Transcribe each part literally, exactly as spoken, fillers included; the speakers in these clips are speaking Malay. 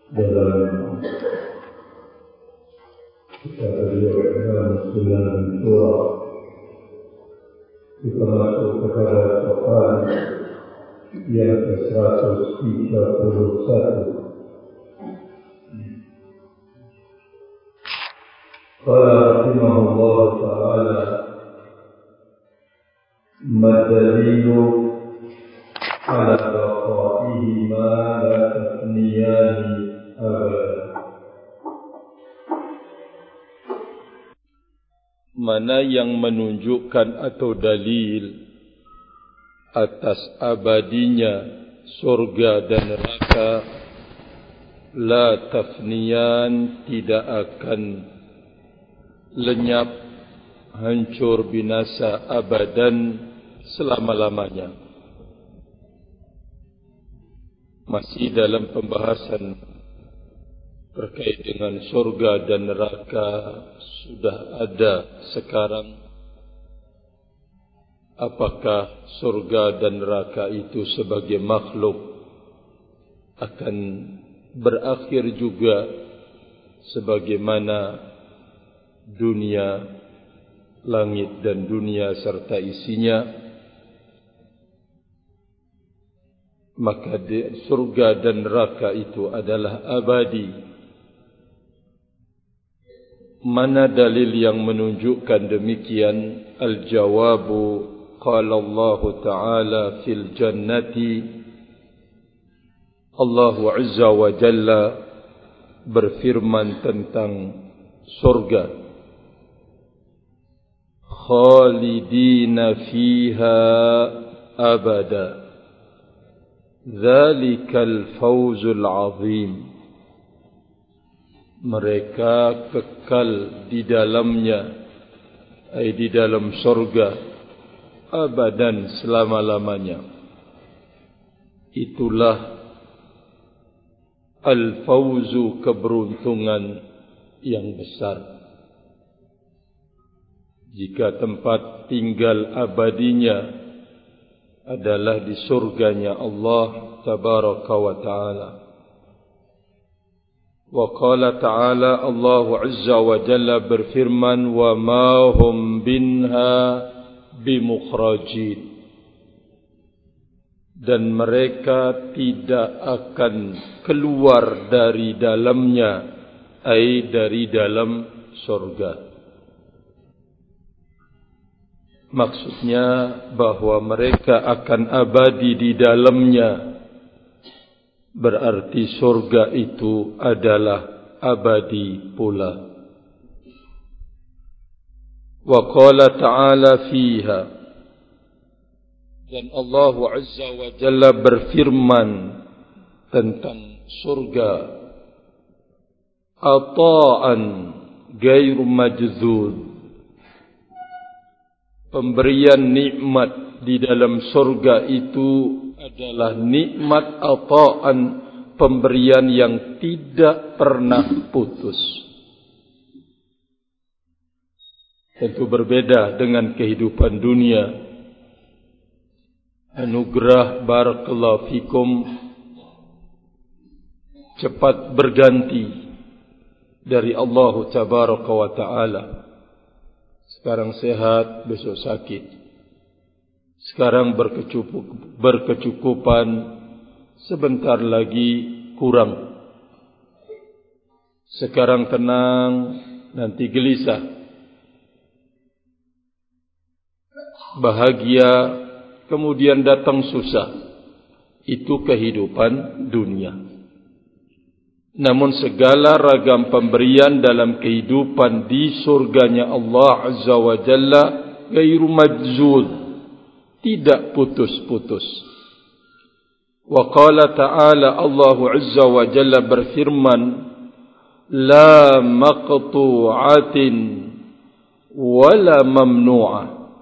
dalam kitab Al-Ihsan Sunan Syura kita masuk kepada soal yang ke seratus tiga puluh satu. Qala rahimahullah ta'ala madalilu ala baqaihi ma la tafniyani abada. Mana yang menunjukkan atau dalil atas abadinya surga dan neraka, la tafniyan, tidak akan lenyap, hancur, binasa, abadan, selama-lamanya. Masih dalam pembahasan terkait dengan surga dan neraka, sudah ada sekarang. Apakah surga dan neraka itu sebagai makhluk akan berakhir juga sebagaimana dunia, langit dan dunia serta isinya? Maka surga dan neraka itu adalah abadi. Mana dalil yang menunjukkan demikian? Al-jawabu, qala Allah Ta'ala fil jannati, Allah Azza wa Jalla berfirman tentang surga, khalidina fiha abada, dzalikal fawzul azim. Mereka kekal di dalamnya, ay di dalam surga, abadan, selama-lamanya. Itulah al-fawzu, keberuntungan yang besar. Jika tempat tinggal abadinya adalah di surganya Allah Tabaraka wa Ta'ala. Wa qala ta'ala, Allah Azza wa Jalla berfirman, wa ma hum binha bimukhrajin, dan mereka tidak akan keluar dari dalamnya, ai dari dalam surga. Maksudnya bahwa mereka akan abadi di dalamnya, berarti surga itu adalah abadi pula. Wa qala ta'ala fiha, dan Allah Azza wa Jalla berfirman tentang surga, ata'an ghairu majzud, pemberian nikmat di dalam surga itu adalah nikmat ata'an, pemberian yang tidak pernah putus. Tentu berbeda dengan kehidupan dunia. Anugerah barakallahu fikum cepat berganti dari Allah Tabaraka wa Ta'ala. Sekarang sehat, besok sakit. Sekarang berkecukup, berkecukupan, sebentar lagi kurang. Sekarang tenang, nanti gelisah. Bahagia, kemudian datang susah. Itu kehidupan dunia. Namun segala ragam pemberian dalam kehidupan di surganya Allah Azza wa Jalla ghairu majzud, tidak putus-putus. Wa qala ta'ala, Allah Azza wa Jalla berfirman, la maqtu'atin wala mamnu'ah.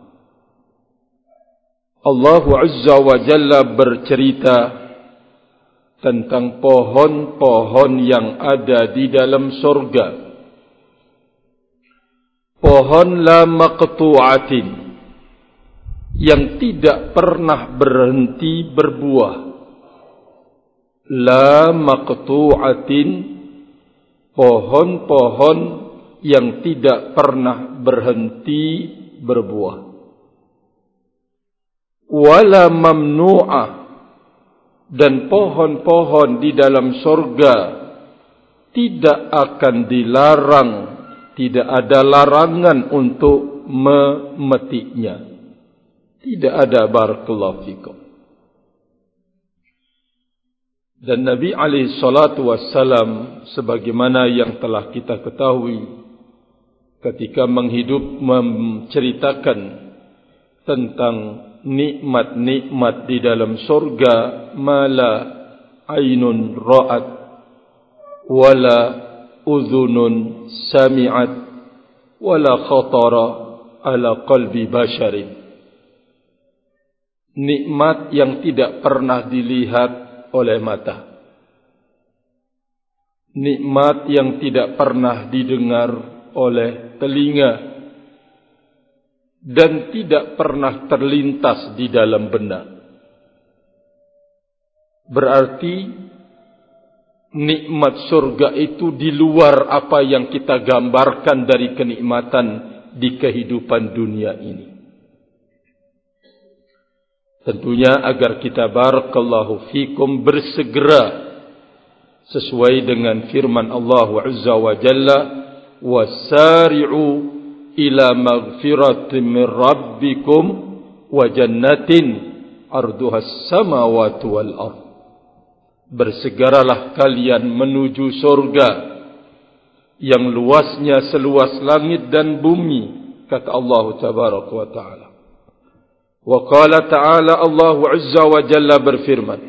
Allah Azza wa Jalla bercerita tentang pohon-pohon yang ada di dalam surga. Pohon la maqtu'atin, yang tidak pernah berhenti berbuah. la maqtu'atin, pohon-pohon yang tidak pernah berhenti berbuah, wala mamnu'ah, dan pohon-pohon di dalam surga tidak akan dilarang, tidak ada larangan untuk memetiknya. Tidak ada, barakallahu fikum. Dan Nabi alaihi salatu wassalam, sebagaimana yang telah kita ketahui, ketika menghidup menceritakan tentang nikmat-nikmat di dalam surga, mala ainun ra'at wala udhunun sami'at wala khatara ala qalbi basharin. Nikmat yang tidak pernah dilihat oleh mata, nikmat yang tidak pernah didengar oleh telinga, dan tidak pernah terlintas di dalam benak. Berarti nikmat surga itu di luar apa yang kita gambarkan dari kenikmatan di kehidupan dunia ini. Tentunya agar kita, barakallahu fikum, bersegera sesuai dengan firman Allah Azza wa Jalla, wasari'u ila maghfiratin min rabbikum wa jannatin arduha as-samawati wal ardh. Bersegeralah kalian menuju surga yang luasnya seluas langit dan bumi, kata Allah tabaraka wa taala. Wa qala ta'ala, Allah Azza wa Jalla berfirman,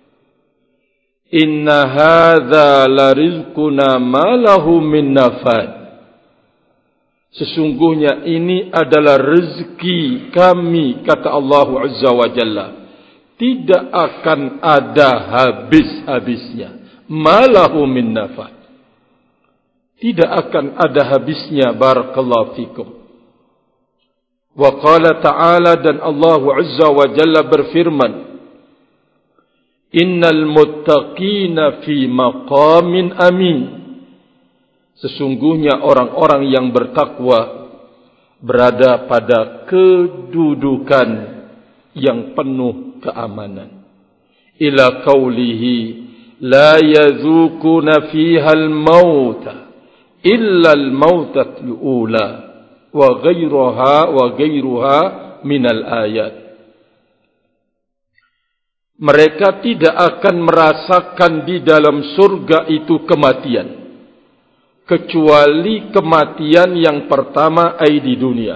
inna hadza la rizquna ma lahu min nafad. Sesungguhnya ini adalah rezeki kami, kata Allah Azza wa Jalla, tidak akan ada habis-habisnya. Ma lahu min nafad, tidak akan ada habisnya, barakallahu fikum. Wa qala ta'ala, dan Allah Azza wa Jalla berfirman, innal muttaqina fi maqamin amin. Sesungguhnya orang-orang yang bertakwa berada pada kedudukan yang penuh keamanan. Ila qawlihi la yazukuna fiha al-mauta illa al-mautatul ula wa ghayruha wa ghayruha minal ayat. Mereka tidak akan merasakan di dalam surga itu kematian, kecuali kematian yang pertama, ai di dunia.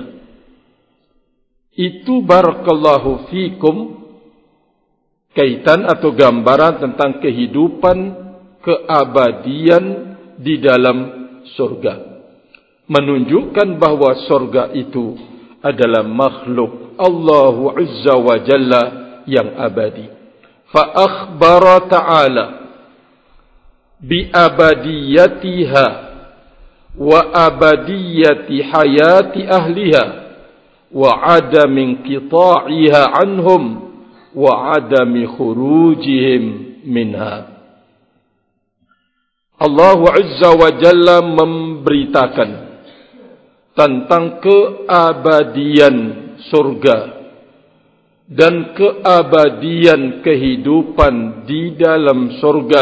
Itu, barakallahu fikum, kaitan atau gambaran tentang kehidupan keabadian di dalam surga. Menunjukkan bahawa surga itu adalah makhluk Allah Azza wa Jalla yang abadi. Fa akhbara ta'ala bi abadiyatiha wa abadiyati hayati ahliha wa adami inqita'iha anhum wa adami khurujihim minha. Allah Azza wa Jalla memberitakan tentang keabadian surga dan keabadian kehidupan di dalam surga.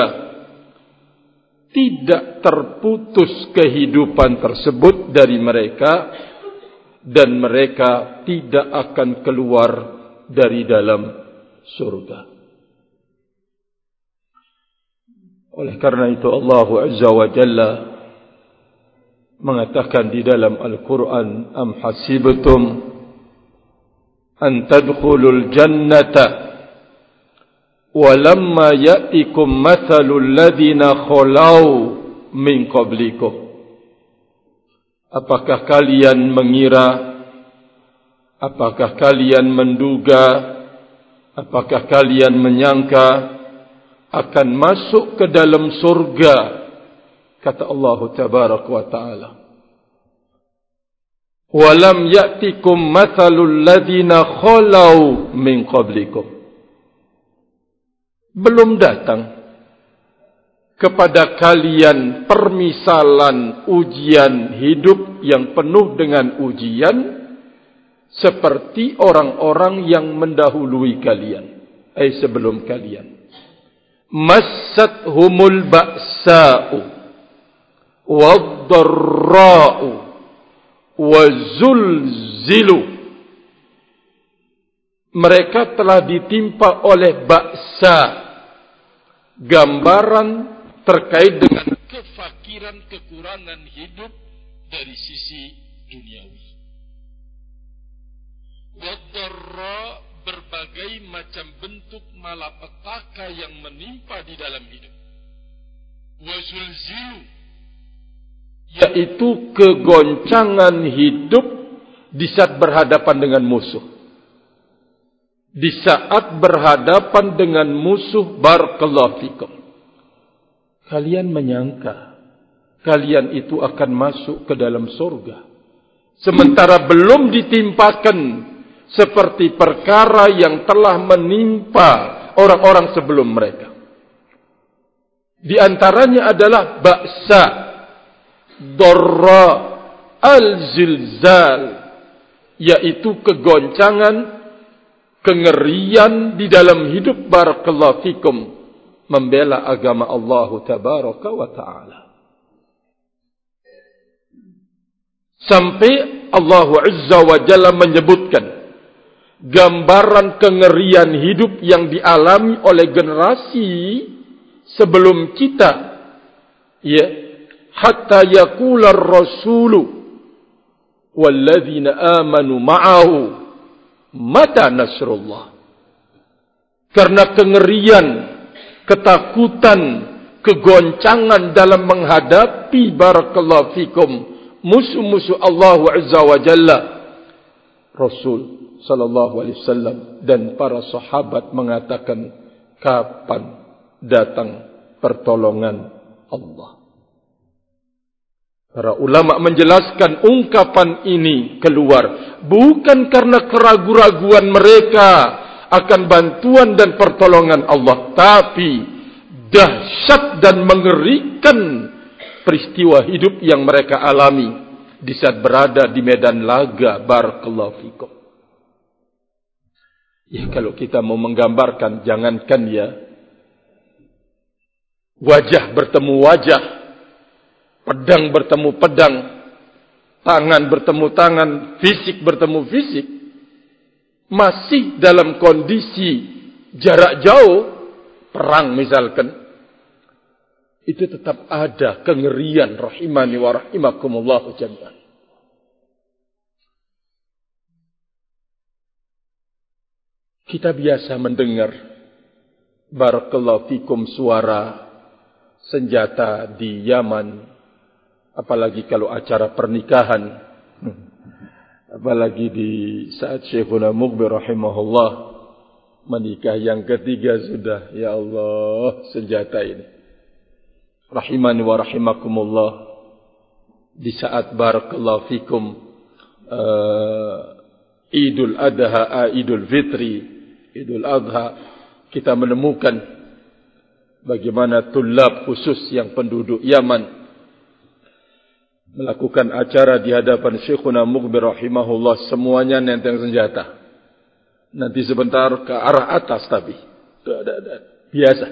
Tidak terputus kehidupan tersebut dari mereka, dan mereka tidak akan keluar dari dalam surga. Oleh karena itu Allah Azza wa Jalla mengatakan di dalam Al-Quran, am hasibtum an tadkhulul jannata walamma ya'tikum mathalul ladhina khalau min qablikum. Apakah kalian mengira, apakah kalian menduga, apakah kalian menyangka akan masuk ke dalam surga, kata Allah tabaraka wa ta'ala, walam ya'tikum mathalul ladhina khalau min qablikum. Belum datang kepada kalian permisalan ujian hidup yang penuh dengan ujian seperti orang-orang yang mendahului kalian, eh sebelum kalian. Massathumul ba'sa'u wad-dharra'u wazulzilu. Mereka telah ditimpa oleh ba'sa, gambaran terkait dengan kefakiran, kekurangan hidup dari sisi duniawi. Wad-dharra, berbagai macam bentuk malapetaka yang menimpa di dalam hidup. Wazulzilu, yaitu kegoncangan hidup di saat berhadapan dengan musuh. Di saat berhadapan dengan musuh, barakallahu fikum, kalian menyangka kalian itu akan masuk ke dalam surga, sementara belum ditimpakan seperti perkara yang telah menimpa orang-orang sebelum mereka. Di antaranya adalah ba'sa, dharra, al-zilzal, yaitu kegoncangan, kengerian di dalam hidup, barakallahu fikum, membela agama Allah tabaraka wa ta'ala. Sampai Allah Azza wa Jalla menyebutkan gambaran kengerian hidup yang dialami oleh generasi sebelum kita, ya, hatta yaqula ar-rasulu walladzina amanu ma'ahu mata nasrullah. Karena kengerian, ketakutan, kegoncangan dalam menghadapi, barakallahu fikum, musuh-musuh Allah Azza wa Jalla, Rasul sallallahu alaihi wasallam dan para sahabat mengatakan, kapan datang pertolongan Allah? Para ulama menjelaskan ungkapan ini keluar bukan karena keraguan-raguan mereka akan bantuan dan pertolongan Allah, tapi dahsyat dan mengerikan peristiwa hidup yang mereka alami di saat berada di medan laga, barakallahu fikum. Ya, kalau kita mau menggambarkan, jangankan ya wajah bertemu wajah, pedang bertemu pedang, tangan bertemu tangan, fisik bertemu fisik, masih dalam kondisi jarak jauh, perang misalkan, itu tetap ada kengerian, rahimani wa rahimakumullah jami'an. Kita biasa mendengar, barakallahu fikum, suara senjata di Yaman, apalagi kalau acara pernikahan, apalagi di saat Syekhuna Mughbir rahimahullah menikah yang ketiga sudah, ya Allah, senjata ini, rahimani wa rahimakumullah, di saat barakallahu fikum uh, Idul Adha, Idul Fitri, Idul Adha, kita menemukan bagaimana tulab khusus yang penduduk Yaman melakukan acara di hadapan Syekhuna Mughbir rahimahullah, semuanya nenteng senjata. Nanti sebentar ke arah atas, tapi biasa.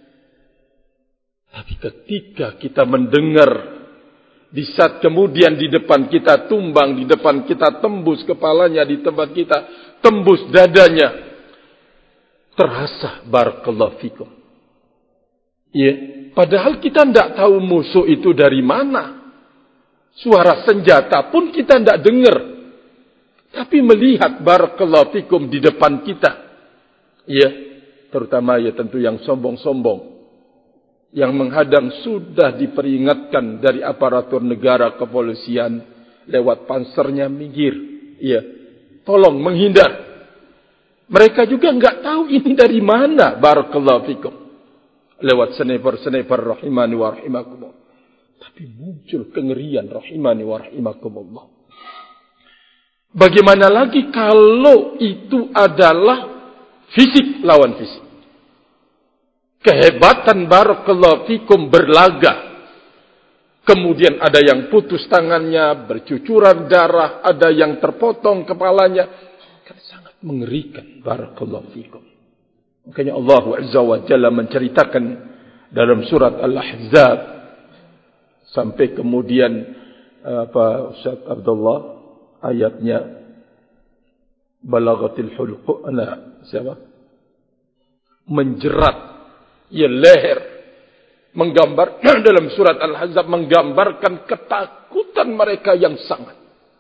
Tapi ketika kita mendengar, di saat kemudian di depan kita tumbang, di depan kita tembus kepalanya, di tempat kita tembus dadanya, terasa, barakallahu fikum. Ya, padahal kita tidak tahu musuh itu dari mana. Suara senjata pun kita tidak dengar. Tapi melihat, barakallahu fikum, di depan kita. Ya, terutama ya tentu yang sombong-sombong, yang menghadang sudah diperingatkan dari aparatur negara, kepolisian, lewat pansernya, minggir. Ya, tolong menghindar. Mereka juga enggak tahu ini dari mana, barakallahu fikum. Lewat sniper-sniper, rahimani wa rahimakumullah. Tapi muncul kengerian, rahimani wa rahimakumullah. Bagaimana lagi kalau itu adalah fisik lawan fisik? kehebatan barakallahu fikum berlaga. Kemudian ada yang putus tangannya, bercucuran darah, ada yang terpotong kepalanya. Kan sangat mengerikan barakallahu fikum. Makanya Allah Azza wa Jalla menceritakan dalam surat Al-Ahzab sampai kemudian apa Ustaz Abdullah ayatnya balaghatil hulqu ana siapa menjerat ya leher, menggambar dalam surat Al-Ahzab menggambarkan ketakutan mereka yang sangat.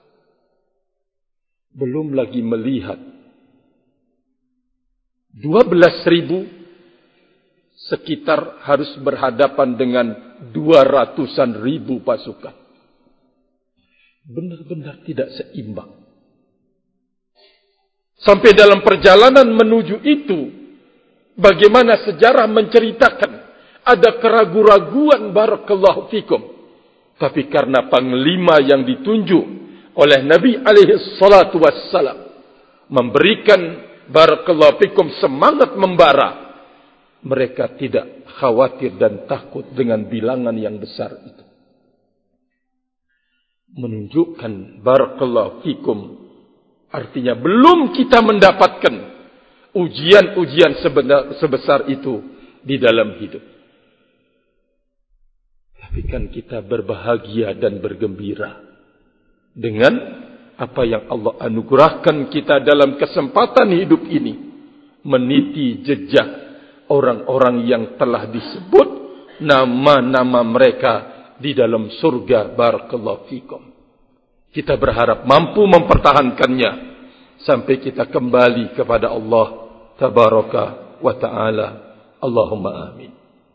Belum lagi melihat dua belas ribu sekitar harus berhadapan dengan dua ratusan ribu pasukan. Benar-benar tidak seimbang. Sampai dalam perjalanan menuju itu, bagaimana sejarah menceritakan ada keraguan-raguan barakallahu fikum. Tapi karena panglima yang ditunjuk oleh Nabi alaihi salatu wassalam memberikan barakallahu fikum semangat membara, mereka tidak khawatir dan takut dengan bilangan yang besar itu. Menunjukkan barakallahu fikum, artinya belum kita mendapatkan ujian-ujian sebesar itu di dalam hidup. Tapi kan kita berbahagia dan bergembira dengan apa yang Allah anugerahkan kita dalam kesempatan hidup ini. Meniti jejak orang-orang yang telah disebut nama-nama mereka di dalam surga barakallahu fikum. Kita berharap mampu mempertahankannya sampai kita kembali kepada Allah tabaraka wa ta'ala. Allahumma amin.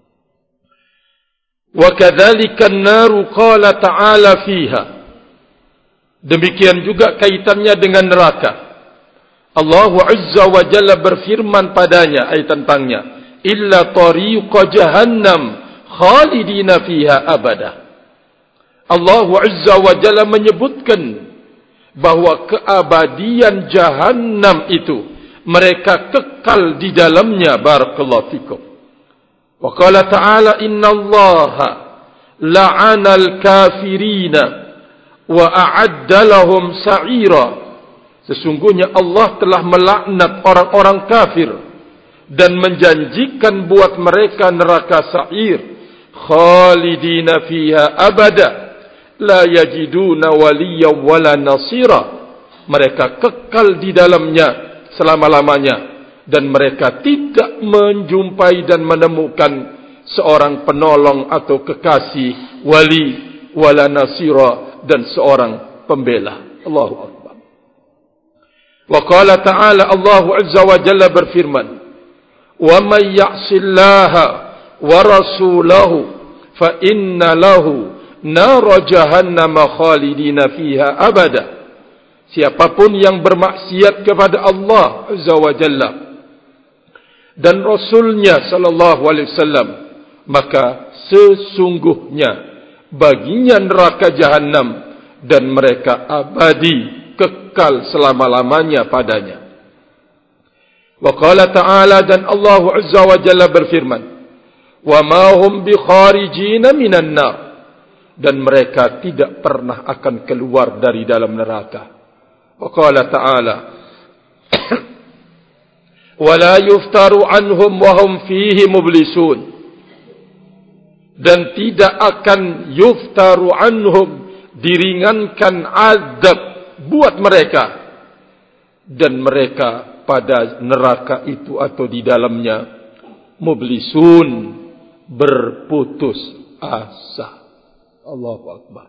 Wa kadzalika an-naru qala ta'ala fiha. Demikian juga kaitannya dengan neraka. Allah Azza wa Jalla berfirman padanya ayat tentangnya, illa tariqa jahannam khalidina fiha abada. Allah Azza wa Jalla menyebutkan bahwa keabadian jahannam itu mereka kekal di dalamnya barakallahu fikum. Wa qala ta'ala innallaha la'anal kafirina wa a'adda lahum sa'ira. Sesungguhnya Allah telah melaknat orang-orang kafir dan menjanjikan buat mereka neraka sa'ir, khalidina fiha abada la yajiduna waliya wala nasira. Mereka kekal di dalamnya selama-lamanya dan mereka tidak menjumpai dan menemukan seorang penolong atau kekasih, wali wala nasira, dan seorang pembela. Allahu akbar. Wa qala ta'ala, Allah Azza wa Jalla berfirman, wa may ya'sillaha wa rasulahu fa inna lahu nara jahannama khalidina fiha abada. Siapapun yang bermaksiat kepada Allah Azza wa Jalla dan Rasulnya sallallahu alaihi wasallam, maka sesungguhnya baginya neraka jahanam dan mereka abadi kekal selama-lamanya padanya. Wa qala ta'ala, dan Allah Azza wa Jalla berfirman, wa ma hum bi kharijina minan nar, dan mereka tidak pernah akan keluar dari dalam neraka. Wa qala ta'ala, wa la yuftaru anhum wa hum fihi mublisun, dan tidak akan yuftaru anhum, diringankan azab buat mereka, dan mereka pada neraka itu atau di dalamnya mublisun, berputus asa. Allahu akbar.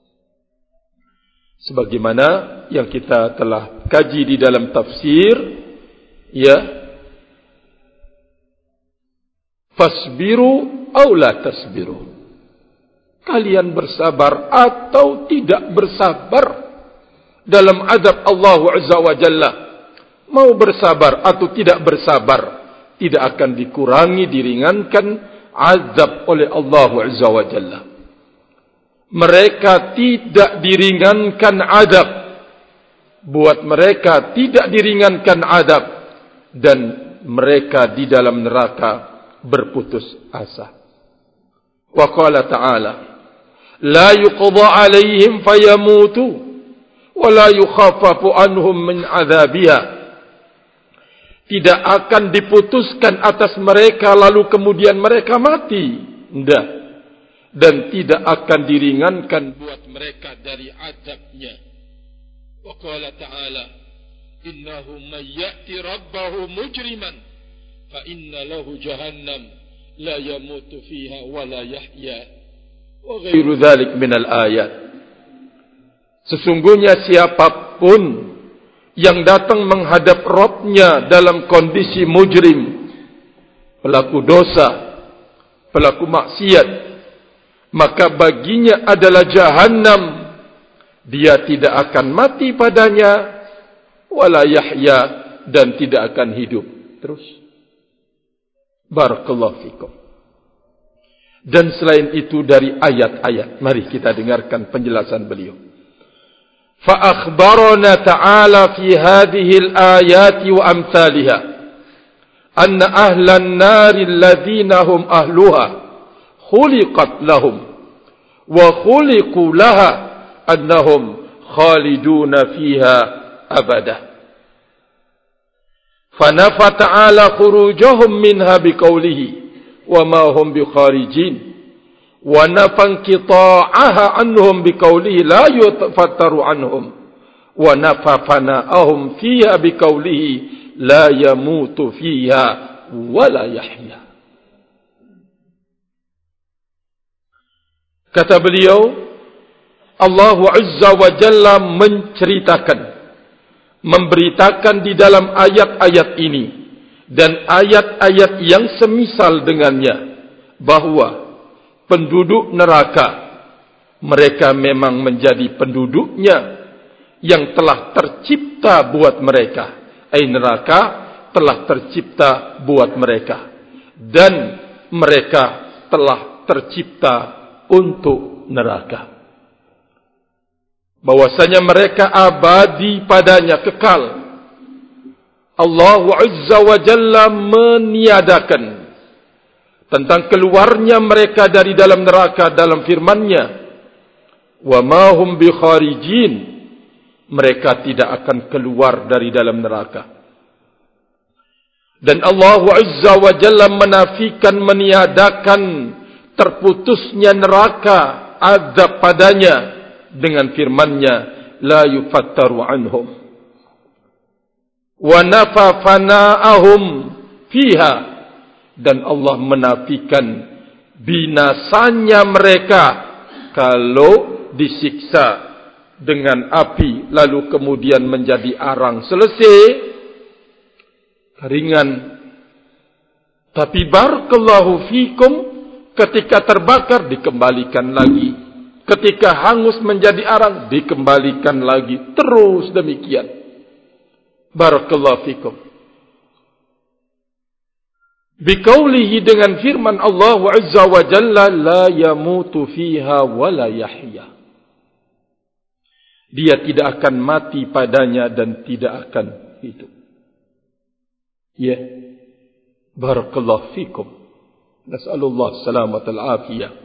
Sebagaimana yang kita telah kaji di dalam tafsir, ya, fasbiru aw la tasbiru, kalian bersabar atau tidak bersabar dalam azab Allah Azza wa Jalla. Mau bersabar atau tidak bersabar, tidak akan dikurangi, diringankan azab oleh Allah Azza wa Jalla. Mereka tidak diringankan azab, buat mereka tidak diringankan azab, dan mereka di dalam neraka berputus asa. Wa qala ta'ala, la yuqda 'alaihim fayamutu wa la yukhaffafu anhum min 'adzabiha. Tidak akan diputuskan atas mereka lalu kemudian mereka mati. Tidak. Dan tidak akan diringankan buat mereka dari azabnya. Wa qala ta'ala, innahu man ya'ti rabbahu mujriman fa inna lahu jahannam la yamutu fiha wa la yahya. Wa ghairu dzalik minal ayat. Sesungguhnya siapapun yang datang menghadap Rabb-Nya dalam kondisi mujrim, pelaku dosa, pelaku maksiat, maka baginya adalah jahannam. Dia tidak akan mati padanya, wala yahya, dan tidak akan hidup terus. Barakallahu fikum. Dan selain itu dari ayat-ayat, mari kita dengarkan penjelasan beliau. فأخبرنا تعالى في هذه الآيات وأمثالها أن أهل النار الذين هم أهلها خلقت لهم وخلقوا لها أنهم خالدون فيها أبدا. فنفى تعالى خروجهم منها بقوله وما هم بخارجين، ونفى انقطاعها عنهم بقوله لا يفتر عنهم، ونفى فناءهم فيها بقوله لا يموت فيها ولا يحيا. Kata beliau, Allah Azza wa Jalla menceritakan, memberitakan di dalam ayat-ayat ini dan ayat-ayat yang semisal dengannya bahwa penduduk neraka, mereka memang menjadi penduduknya yang telah tercipta buat mereka. Ai neraka telah tercipta buat mereka. Dan mereka telah tercipta untuk neraka. Bahwasanya mereka abadi padanya, kekal. Allah Azza wa Jalla meniadakan tentang keluarnya mereka dari dalam neraka dalam firman-Nya, wa ma hum bi kharijin, mereka tidak akan keluar dari dalam neraka. Dan Allah Azza wa Jalla menafikan, meniadakan terputusnya neraka, azab padanya dengan firman-Nya, la yufattaru anhum, wa nafa fana'ahum fiha, dan Allah menafikan binasanya mereka kalau disiksa dengan api lalu kemudian menjadi arang. Selesai, ringan. Tapi barakallahu fikum, ketika terbakar dikembalikan lagi, ketika hangus menjadi arang dikembalikan lagi, terus demikian. Barakallahu fikum. Biqaulihi, dengan firman Allah Azza wa Jalla, la yamutu fiha wa la yahya. Dia tidak akan mati padanya dan tidak akan hidup. Ya. Barakallahu fikum. Nas'alullah salamatal afiyah.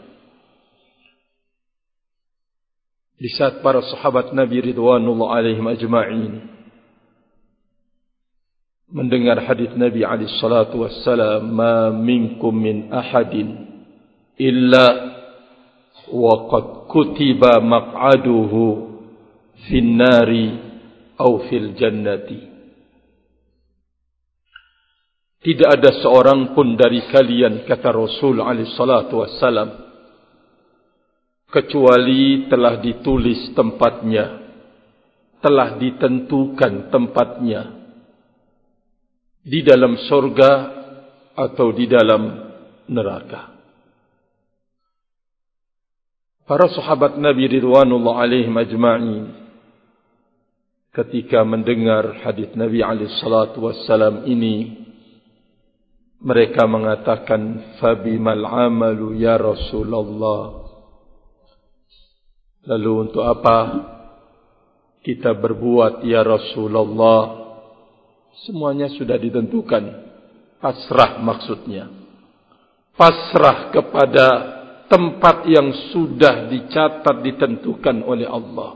Di saat para sahabat Nabi ridwanullah alaihim ajma'in mendengar hadis Nabi alaihi salatu wassalam, ma minkum min ahadin illa wa qad kutiba maq'aduhu fin nari aw fil jannati. Tidak ada seorang pun dari kalian, kata Rasul alaihi salatu wassalam, kecuali telah ditulis tempatnya, telah ditentukan tempatnya di dalam surga atau di dalam neraka. Para sahabat Nabi ridwanullah alaihim ajma'in ketika mendengar hadis Nabi alaihi salatu wassalam ini, mereka mengatakan, fabimal amalu ya Rasulullah. Lalu untuk apa kita berbuat ya Rasulullah? Semuanya sudah ditentukan, pasrah maksudnya. pasrah kepada tempat yang sudah dicatat, ditentukan oleh Allah.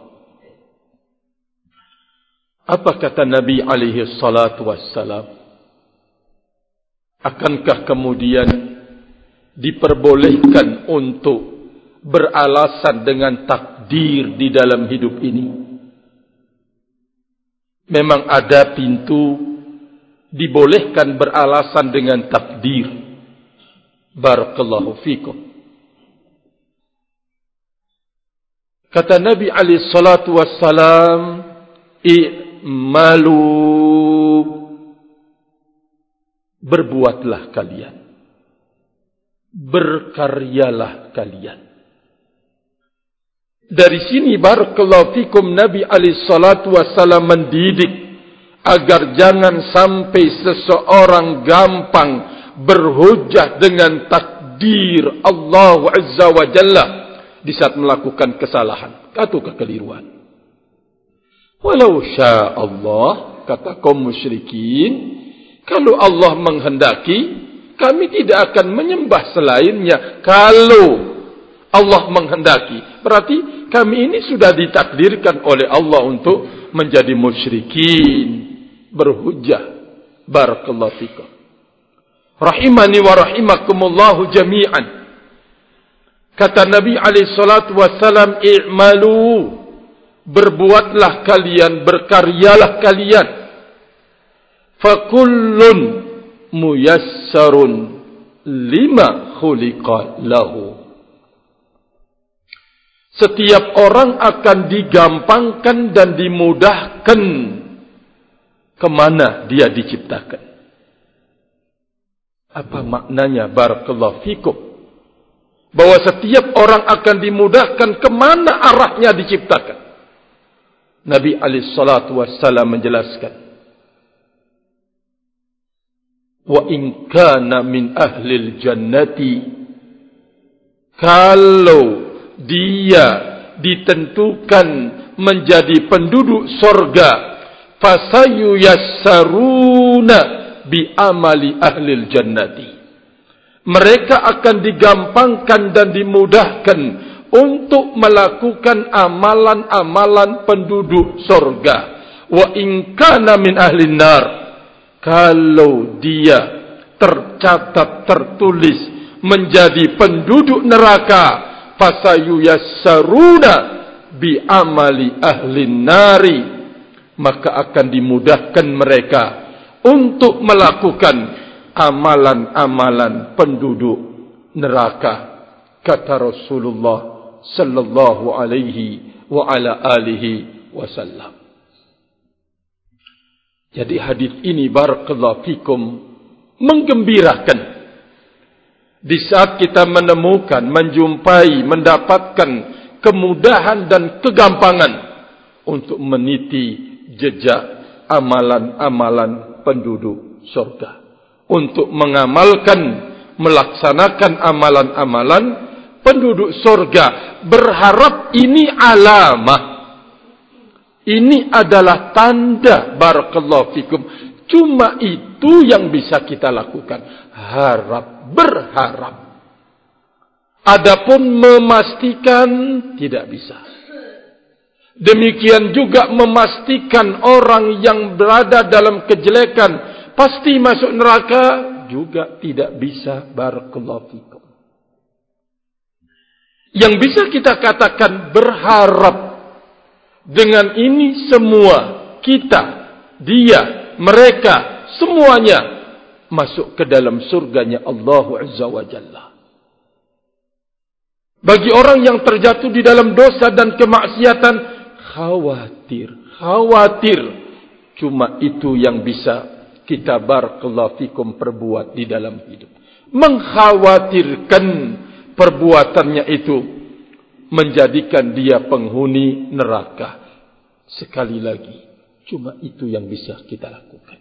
Apa kata Nabi alaihi salatu wassalam? Akankah kemudian diperbolehkan untuk beralasan dengan takdir di dalam hidup ini? Memang ada pintu dibolehkan beralasan dengan takdir. Barakallahu fikum. Kata Nabi alaihi salatu wassalam, i'malu, berbuatlah kalian, berkaryalah kalian. Dari sini barakallahu fikum, Nabi alaihi salatu wassalam mendidik agar jangan sampai seseorang gampang berhujjah dengan takdir Allah Azza wa Jalla di saat melakukan kesalahan atau kekeliruan. Walau sya Allah, kata kaum musyrikin, kalau Allah menghendaki, kami tidak akan menyembah selainnya. Kalau Allah menghendaki, berarti kami ini sudah ditakdirkan oleh Allah untuk menjadi musyrikin, berhujjah. Barakallahu fikum. Rahimani wa rahimakumullahu jami'an. Kata Nabi alaihi salatu wassalam, i'malu, berbuatlah kalian, berkaryalah kalian. Fakullun muyassarun lima khuliqa lahu. Setiap orang akan digampangkan dan dimudahkan kemana dia diciptakan. Apa maknanya? Barakallahu fikum. Bahwa setiap orang akan dimudahkan kemana arahnya diciptakan. Nabi alaihi salatu wassalam menjelaskan, wa in kana min ahlil jannati, kalau dia ditentukan menjadi penduduk sorga, fasayuyassaruna bi amali ahlil jannati, mereka akan digampangkan dan dimudahkan untuk melakukan amalan-amalan penduduk sorga. Wa in kana min ahlin nar, kalau dia tercatat, tertulis menjadi penduduk neraka, fasayuyassaruna bi amali ahlin nari, maka akan dimudahkan mereka untuk melakukan amalan-amalan penduduk neraka. Kata Rasulullah sallallahu alaihi wa ala alihi wasallam. Jadi hadis ini barakallahu fikum menggembirakan di saat kita menemukan, menjumpai, mendapatkan kemudahan dan kegampangan untuk meniti jejak amalan-amalan penduduk surga, untuk mengamalkan, melaksanakan amalan-amalan penduduk surga. Berharap ini alamah, ini adalah tanda, barakallahu fikum. Cuma itu yang bisa kita lakukan, harap, berharap. Adapun memastikan tidak bisa. Demikian juga memastikan orang yang berada dalam kejelekan pasti masuk neraka juga tidak bisa, barakallahu fikum. Yang bisa kita katakan berharap, dengan ini semua kita, dia, mereka, semuanya masuk ke dalam surganya Allah Azza wa Jalla. Bagi orang yang terjatuh di dalam dosa dan kemaksiatan, khawatir, khawatir. Cuma itu yang bisa kita barakallahu fikum perbuat di dalam hidup. Mengkhawatirkan perbuatannya itu menjadikan dia penghuni neraka. Sekali lagi, cuma itu yang bisa kita lakukan.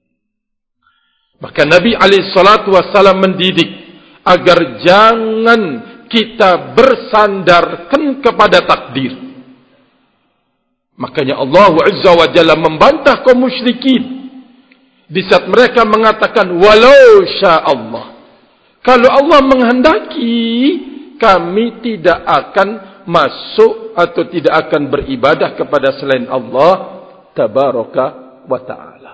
Maka Nabi alaihi salatu wassalam mendidik agar jangan kita bersandarkan kepada takdir. Makanya Allah Azza wa Jalla membantah kaum musyrikin di saat mereka mengatakan walau sya Allah, Kalau Allah menghendaki, kami tidak akan masuk atau tidak akan beribadah kepada selain Allah tabaraka wa ta'ala.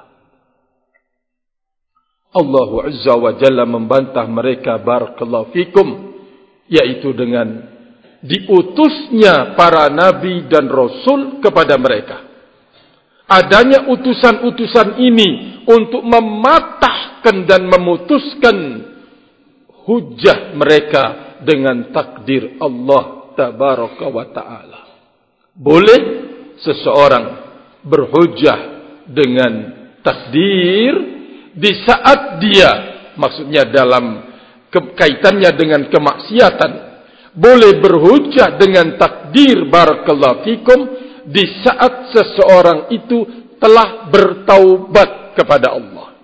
Allah Azza wa Jalla membantah mereka, barakallahu fikum, yaitu dengan diutusnya para nabi dan rasul kepada mereka. Adanya utusan-utusan ini untuk mematahkan dan memutuskan hujah mereka dengan takdir Allah tabaraka wa ta'ala. Boleh seseorang berhujah dengan takdir di saat dia, maksudnya dalam kaitannya dengan kemaksiatan, boleh berhujah dengan takdir barakallahu fikum di saat seseorang itu telah bertaubat kepada Allah.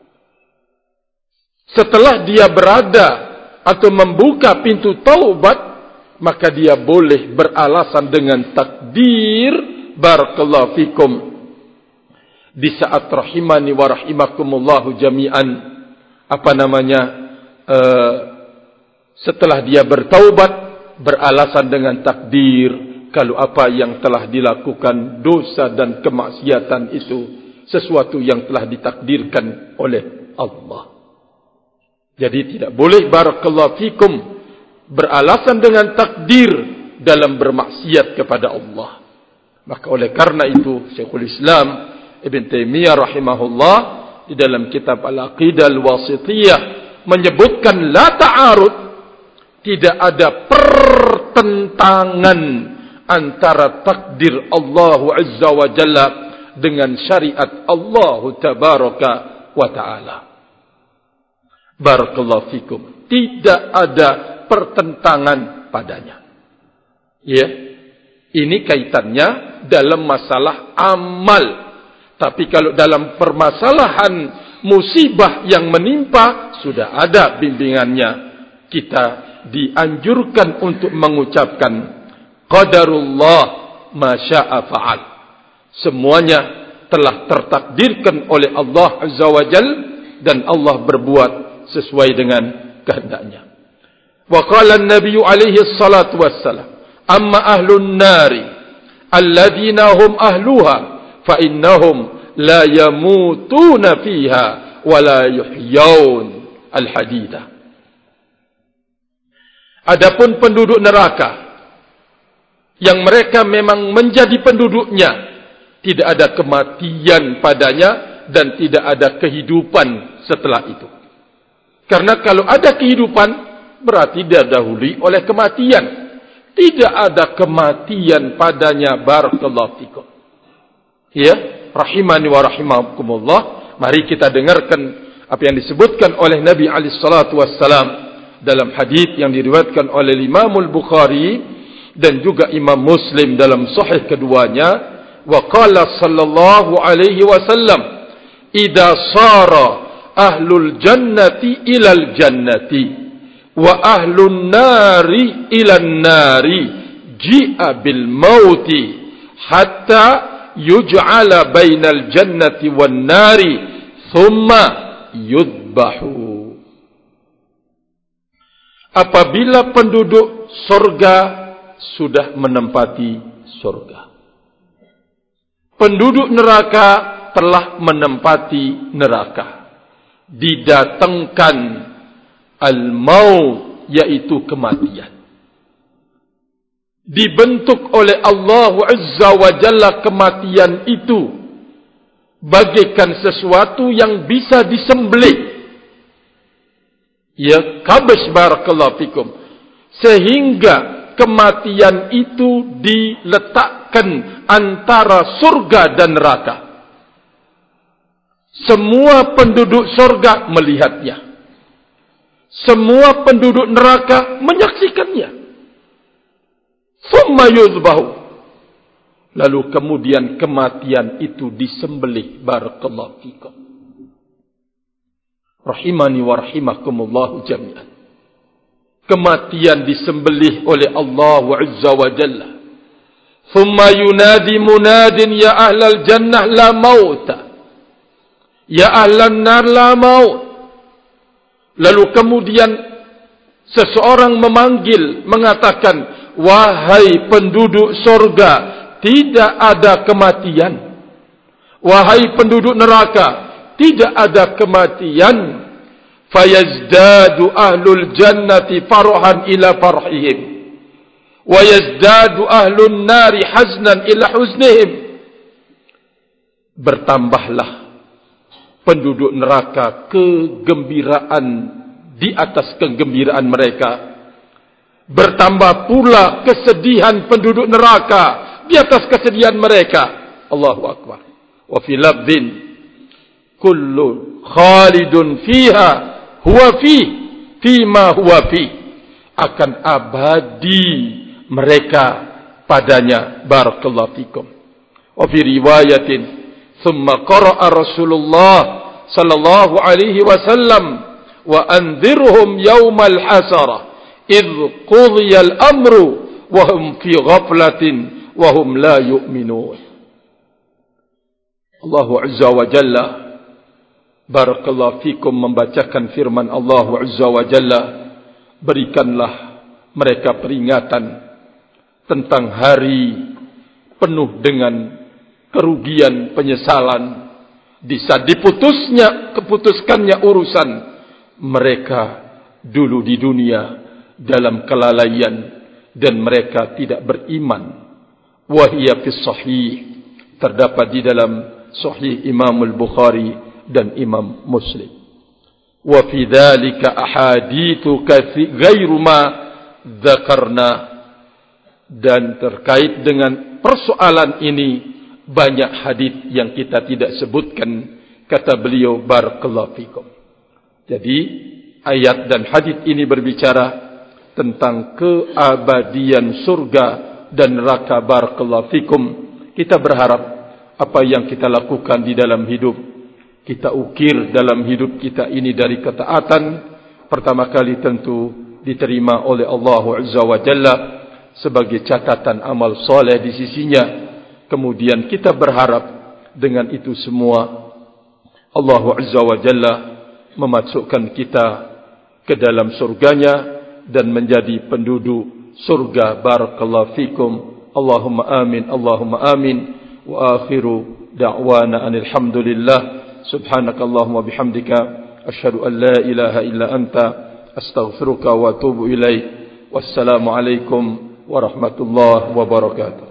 Setelah dia berada atau membuka pintu taubat, maka dia boleh beralasan dengan takdir barakallahu fikum di saat rahimani wa rahimakumullahu jami'an, apa namanya, uh, setelah dia bertaubat, beralasan dengan takdir kalau apa yang telah dilakukan dosa dan kemaksiatan itu sesuatu yang telah ditakdirkan oleh Allah. Jadi tidak boleh barakallahu fikum beralasan dengan takdir dalam bermaksiat kepada Allah. Maka oleh karena itu Syekhul Islam Ibn Taimiyah rahimahullah di dalam kitab Al-Aqidah Al-Wasithiyah menyebutkan la ta'arud, tidak ada pertentangan antara takdir Allah Azza wa Jalla dengan syariat Allah tabaraka wa ta'ala. Barakallahu fikum. Tidak ada pertentangan padanya. Ya. Ini kaitannya dalam masalah amal. Tapi kalau dalam permasalahan musibah yang menimpa, sudah ada bimbingannya. Kita dianjurkan untuk mengucapkan qadarullah ma syaa fa'al. Semuanya telah tertakdirkan oleh Allah Azza wa Jal, dan Allah berbuat sesuai dengan kehendaknya. Wa qala an-nabiy alaihi salatu wassalam, amma ahlun nari alladhina hum ahluha fa innahum la yamutuna fiha wa la yuhyaun. Al-Hadidah. Adapun penduduk neraka yang mereka memang menjadi penduduknya, tidak ada kematian padanya dan tidak ada kehidupan setelah itu. Karena kalau ada kehidupan berarti didahului oleh kematian. Tidak ada kematian padanya, barakallahu fikum. Ya, rahimani wa rahimakumullah. Mari kita dengarkan apa yang disebutkan oleh Nabi alaihi salatu wassalam dalam hadis yang diriwayatkan oleh Imam Al-Bukhari dan juga Imam Muslim dalam sahih keduanya. Wa qala sallallahu alaihi wasallam, idza sara ahlul jannati ilal jannati wa ahlun nari ilan nari ji'a bil mauti hatta yuj'ala bainal jannati wan nari thumma yudbahu. Apabila penduduk surga sudah menempati surga, penduduk neraka telah menempati neraka, didatangkan al-maut, yaitu kematian. Dibentuk oleh Allah Azza wa Jalla kematian itu bagaikan sesuatu yang bisa disembelih. Ya, kabes barakallahu fikum. Sehingga kematian itu diletakkan antara surga dan neraka. Semua penduduk surga melihatnya. Semua penduduk neraka menyaksikannya. Thumma yuzbahu. Lalu kemudian kematian itu disembelih, barakallahu fikum. Rahimani wa rahimakumullahu jami'an. Kematian disembelih oleh Allah Azza wa Jalla. Thumma yunadi munadin ya ahlal jannah la mauta. Ya ahlan nar la maut. Lalu kemudian seseorang memanggil, mengatakan, wahai penduduk surga, tidak ada kematian. Wahai penduduk neraka, tidak ada kematian. Fayazdadu ahlul jannati farhan ila farhihim, wa yazdadu ahlun nari haznan ila huznihim. Bertambahlah penduduk neraka kegembiraan di atas kegembiraan mereka. Bertambah pula kesedihan penduduk neraka di atas kesedihan mereka. Allahu Akbar. Wa fi labdin kullu khalidun fiha huwa fi fima huwa fi, akan abadi mereka padanya. Barakallahu fikum. Wa fi riwayatin thumma qara'a Rasulullah sallallahu alaihi wasallam wa anzirhum yaumal hasarah idh qudiyal amru wa hum fi ghaflatin wa hum la yu'minun. Allah Azza wa Jalla, barakallahu fikum, membacakan firman Allah Azza wa Jalla, berikanlah mereka peringatan tentang hari penuh dengan kerugian, penyesalan, di saat diputusnya, keputuskannya urusan mereka dulu di dunia dalam kelalaian dan mereka tidak beriman. Wahia fis sahih, terdapat di dalam sahih Imam Al-Bukhari dan Imam Muslim. Wa fi dzalika ahaditsu ghairu ma dzakarna, dan terkait dengan persoalan ini banyak hadis yang kita tidak sebutkan, kata beliau barakallahu fikum. Jadi ayat dan hadis ini berbicara tentang keabadian surga dan neraka. Barakallahu fikum. Kita berharap apa yang kita lakukan di dalam hidup, kita ukir dalam hidup kita ini dari ketaatan, pertama kali tentu diterima oleh Allah Azza wa Jalla sebagai catatan amal soleh di sisinya. Kemudian kita berharap dengan itu semua Allah Azza wa Jalla memasukkan kita ke dalam surganya dan menjadi penduduk surga. Barakallahu fikum. Allahumma amin, Allahumma amin. Wa akhiru da'wana alhamdulillah. Subhanakallahumma bihamdika asyhadu an la ilaha illa anta astaghfiruka wa atubu ilaik. Wassalamu alaikum warahmatullahi wabarakatuh.